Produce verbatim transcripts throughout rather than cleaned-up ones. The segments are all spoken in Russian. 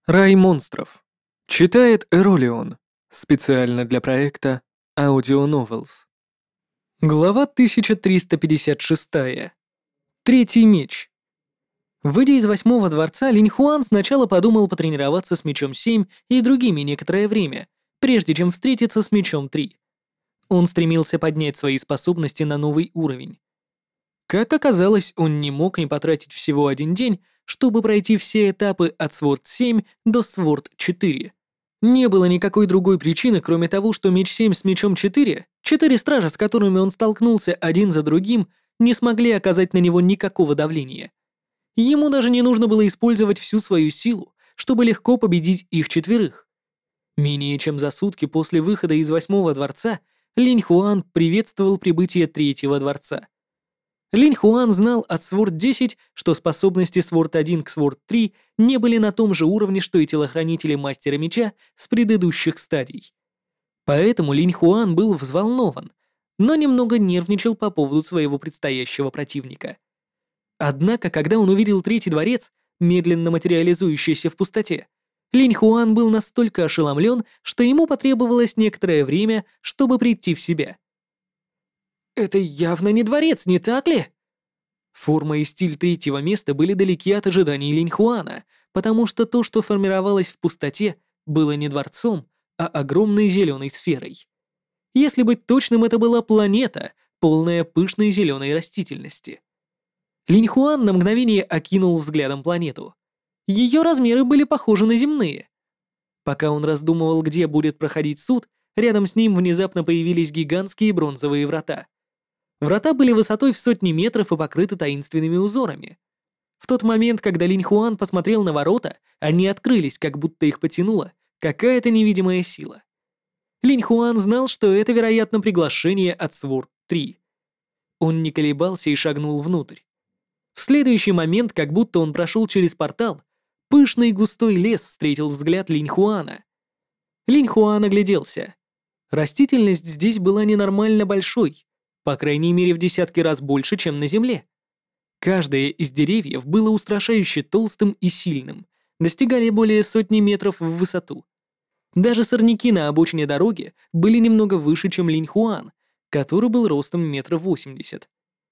Рай монстров. Читает Эролион. Специально для проекта Audio Novels. Глава тысяча триста пятьдесят шесть. Третий меч. Выйдя из восьмого дворца, Линь Хуан сначала подумал потренироваться с мечом семь и другими некоторое время, прежде чем встретиться с мечом три. Он стремился поднять свои способности на новый уровень. Как оказалось, он не мог не потратить всего один день, чтобы пройти все этапы от Сворд семь до Сворд четыре. Не было никакой другой причины, кроме того, что меч семь с мечом четыре, четыре стража, с которыми он столкнулся один за другим, не смогли оказать на него никакого давления. Ему даже не нужно было использовать всю свою силу, чтобы легко победить их четверых. Менее чем за сутки после выхода из восьмого дворца Линь Хуан приветствовал прибытие третьего дворца. Линь Хуан знал от Сворд десять, что способности Сворд один к Сворд три не были на том же уровне, что и телохранители Мастера Меча с предыдущих стадий. Поэтому Линь Хуан был взволнован, но немного нервничал по поводу своего предстоящего противника. Однако, когда он увидел третий дворец, медленно материализующийся в пустоте, Линь Хуан был настолько ошеломлен, что ему потребовалось некоторое время, чтобы прийти в себя. «Это явно не дворец, не так ли?» Форма и стиль третьего места были далеки от ожиданий Линь Хуана, потому что то, что формировалось в пустоте, было не дворцом, а огромной зеленой сферой. Если быть точным, это была планета, полная пышной зеленой растительности. Линь Хуан на мгновение окинул взглядом планету. Ее размеры были похожи на земные. Пока он раздумывал, где будет проходить суд, рядом с ним внезапно появились гигантские бронзовые врата. Врата были высотой в сотни метров и покрыты таинственными узорами. В тот момент, когда Линь Хуан посмотрел на ворота, они открылись, как будто их потянула какая-то невидимая сила. Линь Хуан знал, что это, вероятно, приглашение от Сворд три. Он не колебался и шагнул внутрь. В следующий момент, как будто он прошел через портал, пышный густой лес встретил взгляд Линь Хуана. Линь Хуан огляделся. Растительность здесь была ненормально большой, по крайней мере в десятки раз больше, чем на Земле. Каждое из деревьев было устрашающе толстым и сильным, достигали более сотни метров в высоту. Даже сорняки на обочине дороги были немного выше, чем Линь Хуан, который был ростом метров восемьдесят.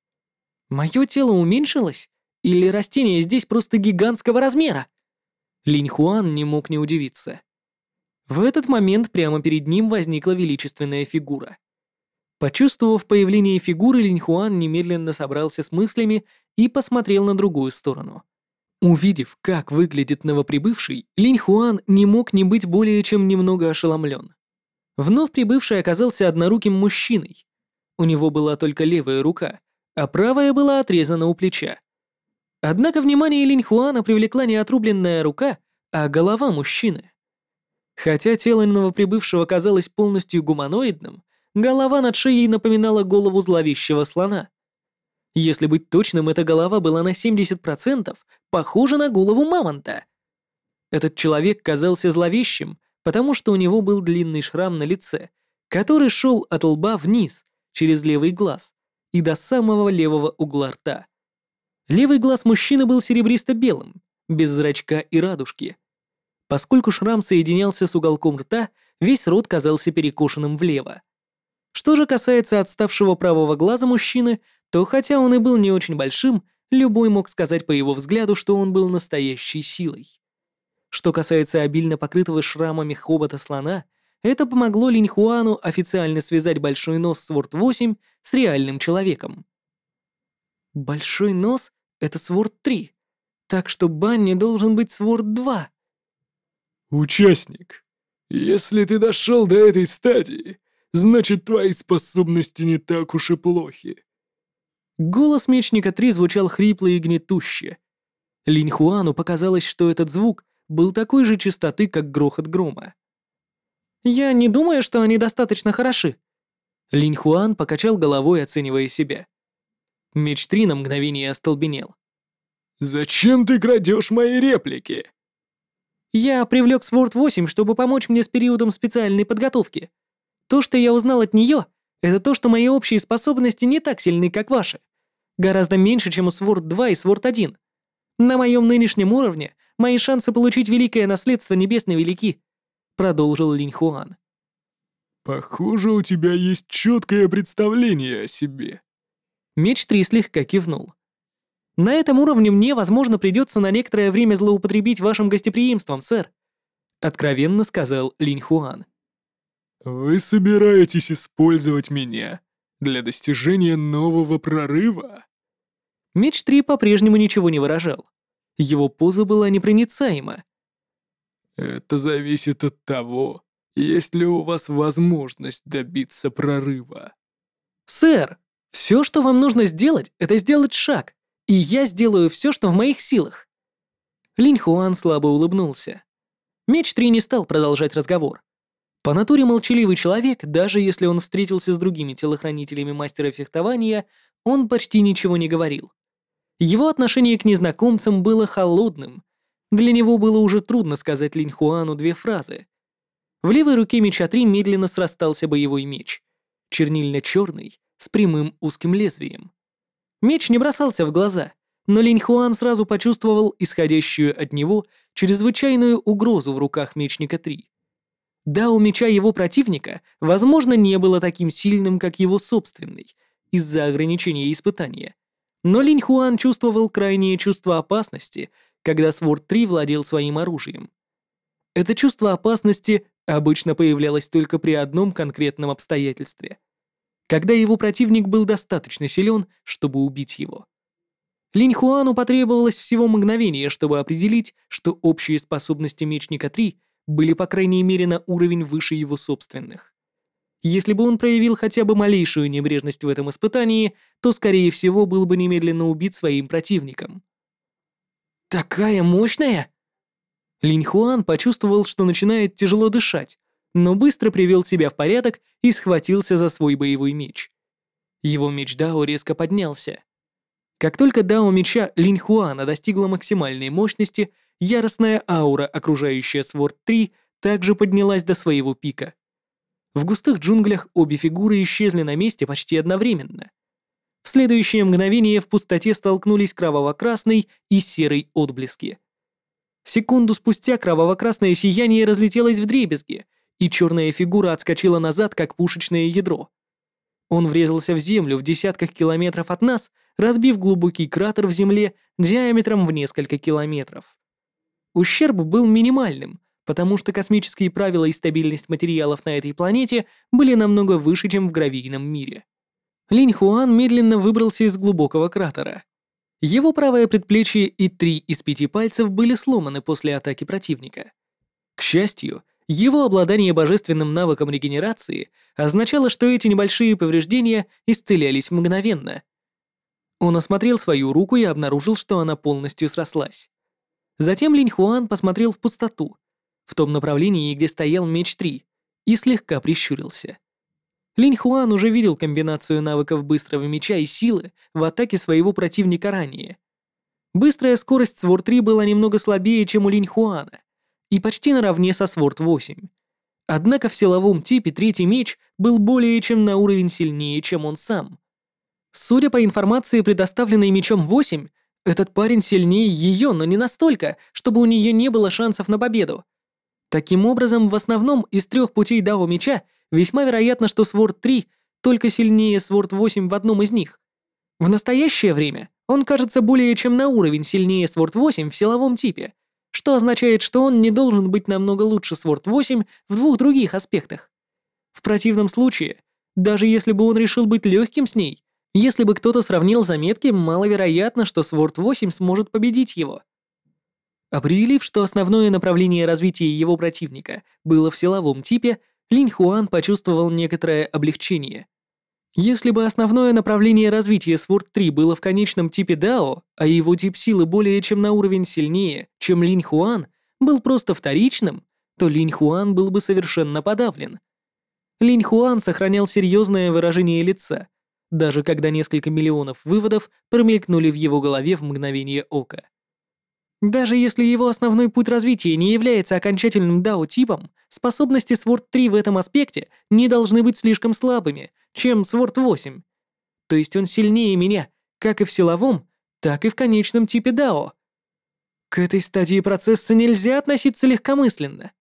«Мое тело уменьшилось? Или растения здесь просто гигантского размера?» Линь Хуан не мог не удивиться. В этот момент прямо перед ним возникла величественная фигура. Почувствовав появление фигуры, Линь Хуан немедленно собрался с мыслями и посмотрел на другую сторону. Увидев, как выглядит новоприбывший, Линь Хуан не мог не быть более чем немного ошеломлен. Вновь прибывший оказался одноруким мужчиной. У него была только левая рука, а правая была отрезана у плеча. Однако внимание Линь Хуана привлекла не отрубленная рука, а голова мужчины. Хотя тело новоприбывшего казалось полностью гуманоидным, голова над шеей напоминала голову зловещего слона. Если быть точным, эта голова была на семьдесят процентов похожа на голову мамонта. Этот человек казался зловещим, потому что у него был длинный шрам на лице, который шел от лба вниз, через левый глаз, и до самого левого угла рта. Левый глаз мужчины был серебристо-белым, без зрачка и радужки. Поскольку шрам соединялся с уголком рта, весь рот казался перекошенным влево. Что же касается отставшего правого глаза мужчины, то хотя он и был не очень большим, любой мог сказать по его взгляду, что он был настоящей силой. Что касается обильно покрытого шрамами хобота слона, это помогло Линь Хуану официально связать большой нос Сворд восемь с реальным человеком. Большой нос — это Сворд три, так что Банни должен быть Сворд два. Участник, если ты дошел до этой стадии, значит, твои способности не так уж и плохи. Голос Мечника три звучал хрипло и гнетуще. Линь Хуану показалось, что этот звук был такой же частоты, как грохот грома. «Я не думаю, что они достаточно хороши». Линь Хуан покачал головой, оценивая себя. Меч три на мгновение остолбенел. «Зачем ты крадешь мои реплики?» «Я привлек Сворд восемь, чтобы помочь мне с периодом специальной подготовки. То, что я узнал от нее, это то, что мои общие способности не так сильны, как ваши. Гораздо меньше, чем у Сворд два и Сворд один. На моем нынешнем уровне мои шансы получить великое наследство небес невелики», — продолжил Линь Хуан. «Похоже, у тебя есть четкое представление о себе». Меч три слегка кивнул. «На этом уровне мне, возможно, придется на некоторое время злоупотребить вашим гостеприимством, сэр», — откровенно сказал Линь Хуан. «Вы собираетесь использовать меня для достижения нового прорыва?» Меч три по-прежнему ничего не выражал. Его поза была непроницаема. «Это зависит от того, есть ли у вас возможность добиться прорыва». «Сэр, все, что вам нужно сделать, это сделать шаг, и я сделаю все, что в моих силах». Линь Хуан слабо улыбнулся. Меч три не стал продолжать разговор. По натуре молчаливый человек, даже если он встретился с другими телохранителями мастера фехтования, он почти ничего не говорил. Его отношение к незнакомцам было холодным. Для него было уже трудно сказать Линь Хуану две фразы. В левой руке меча три медленно срастался боевой меч. Чернильно-черный, с прямым узким лезвием. Меч не бросался в глаза, но Линь Хуан сразу почувствовал исходящую от него чрезвычайную угрозу в руках мечника три. Дао меча его противника, возможно, не было таким сильным, как его собственный, из-за ограничения испытания. Но Линь Хуан чувствовал крайнее чувство опасности, когда Сворд три владел своим оружием. Это чувство опасности обычно появлялось только при одном конкретном обстоятельстве. Когда его противник был достаточно силен, чтобы убить его. Линь Хуану потребовалось всего мгновение, чтобы определить, что общие способности мечника три были по крайней мере на уровень выше его собственных. Если бы он проявил хотя бы малейшую небрежность в этом испытании, то, скорее всего, был бы немедленно убит своим противником. «Такая мощная?» Линь Хуан почувствовал, что начинает тяжело дышать, но быстро привел себя в порядок и схватился за свой боевой меч. Его меч Дао резко поднялся. Как только Дао меча Линь Хуана достигла максимальной мощности, яростная аура, окружающая Сворд три, также поднялась до своего пика. В густых джунглях обе фигуры исчезли на месте почти одновременно. В следующее мгновение в пустоте столкнулись кроваво-красный и серый отблески. Секунду спустя кроваво-красное сияние разлетелось вдребезги, и черная фигура отскочила назад, как пушечное ядро. Он врезался в землю в десятках километров от нас, разбив глубокий кратер в земле диаметром в несколько километров. Ущерб был минимальным, потому что космические правила и стабильность материалов на этой планете были намного выше, чем в гравийном мире. Линь Хуан медленно выбрался из глубокого кратера. Его правое предплечье и три из пяти пальцев были сломаны после атаки противника. К счастью, его обладание божественным навыком регенерации означало, что эти небольшие повреждения исцелялись мгновенно. Он осмотрел свою руку и обнаружил, что она полностью срослась. Затем Линь Хуан посмотрел в пустоту, в том направлении, где стоял меч три, и слегка прищурился. Линь Хуан уже видел комбинацию навыков быстрого меча и силы в атаке своего противника ранее. Быстрая скорость Сворд три была немного слабее, чем у Линь Хуана, и почти наравне со Сворд восемь. Однако в силовом типе третий меч был более чем на уровень сильнее, чем он сам. Судя по информации, предоставленной мечом восемь, этот парень сильнее ее, но не настолько, чтобы у нее не было шансов на победу. Таким образом, в основном из трех путей Дао меча весьма вероятно, что Сворд три только сильнее Сворд восемь в одном из них. В настоящее время он кажется более чем на уровень сильнее Сворд восемь в силовом типе, что означает, что он не должен быть намного лучше Сворд восемь в двух других аспектах. В противном случае, даже если бы он решил быть легким с ней, если бы кто-то сравнил заметки, маловероятно, что Сворд восемь сможет победить его. Определив, что основное направление развития его противника было в силовом типе, Линь Хуан почувствовал некоторое облегчение. Если бы основное направление развития Сворд три было в конечном типе Дао, а его тип силы более чем на уровень сильнее, чем Линь Хуан, был просто вторичным, то Линь Хуан был бы совершенно подавлен. Линь Хуан сохранял серьезное выражение лица, даже когда несколько миллионов выводов промелькнули в его голове в мгновение ока. Даже если его основной путь развития не является окончательным дао-типом, способности Сворд три в этом аспекте не должны быть слишком слабыми, чем Сворд восемь. То есть он сильнее меня, как и в силовом, так и в конечном типе дао. К этой стадии процесса нельзя относиться легкомысленно.